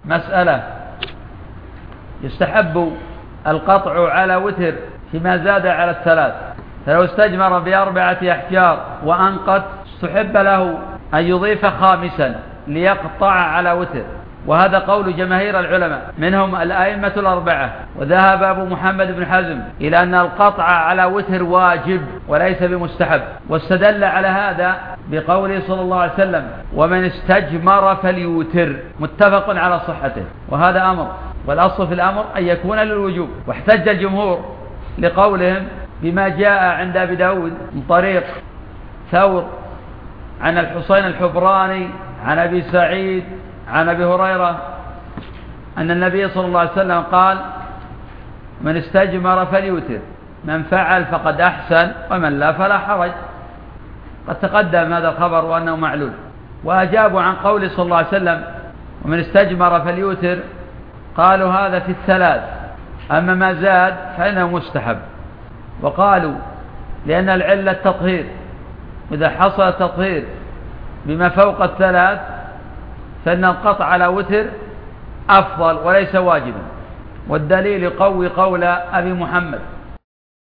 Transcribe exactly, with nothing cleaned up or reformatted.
مسألة: يستحب القطع على وتر فيما زاد على الثلاث، فلو استجمر بأربعة أحجار وأنقت استحب له أن يضيف خامسا ليقطع على وتر، وهذا قول جماهير العلماء منهم الأئمة الأربعة. وذهب أبو محمد بن حزم إلى أن القطع على وتر واجب وليس بمستحب، واستدل على هذا بقوله صلى الله عليه وسلم: ومن استجمر فليوتر، متفق على صحته. وهذا أمر، والأصل في الأمر أن يكون للوجوب. واحتج الجمهور لقولهم بما جاء عند أبي داود من طريق ثور عن الحسين الحبراني عن أبي سعيد عن أبي هريرة أن النبي صلى الله عليه وسلم قال: من استجمر فليوتر، من فعل فقد أحسن ومن لا فلا حرج. قد تقدم هذا الخبر وأنه معلول. وأجابوا عن قول صلى الله عليه وسلم: ومن استجمر فليوتر، قالوا هذا في الثلاث، أما ما زاد فإنه مستحب. وقالوا لأن العلة التطهير، إذا حصل التطهير بما فوق الثلاث فإن القطع على وتر أفضل وليس واجبا. والدليل يقوي قول أبي محمد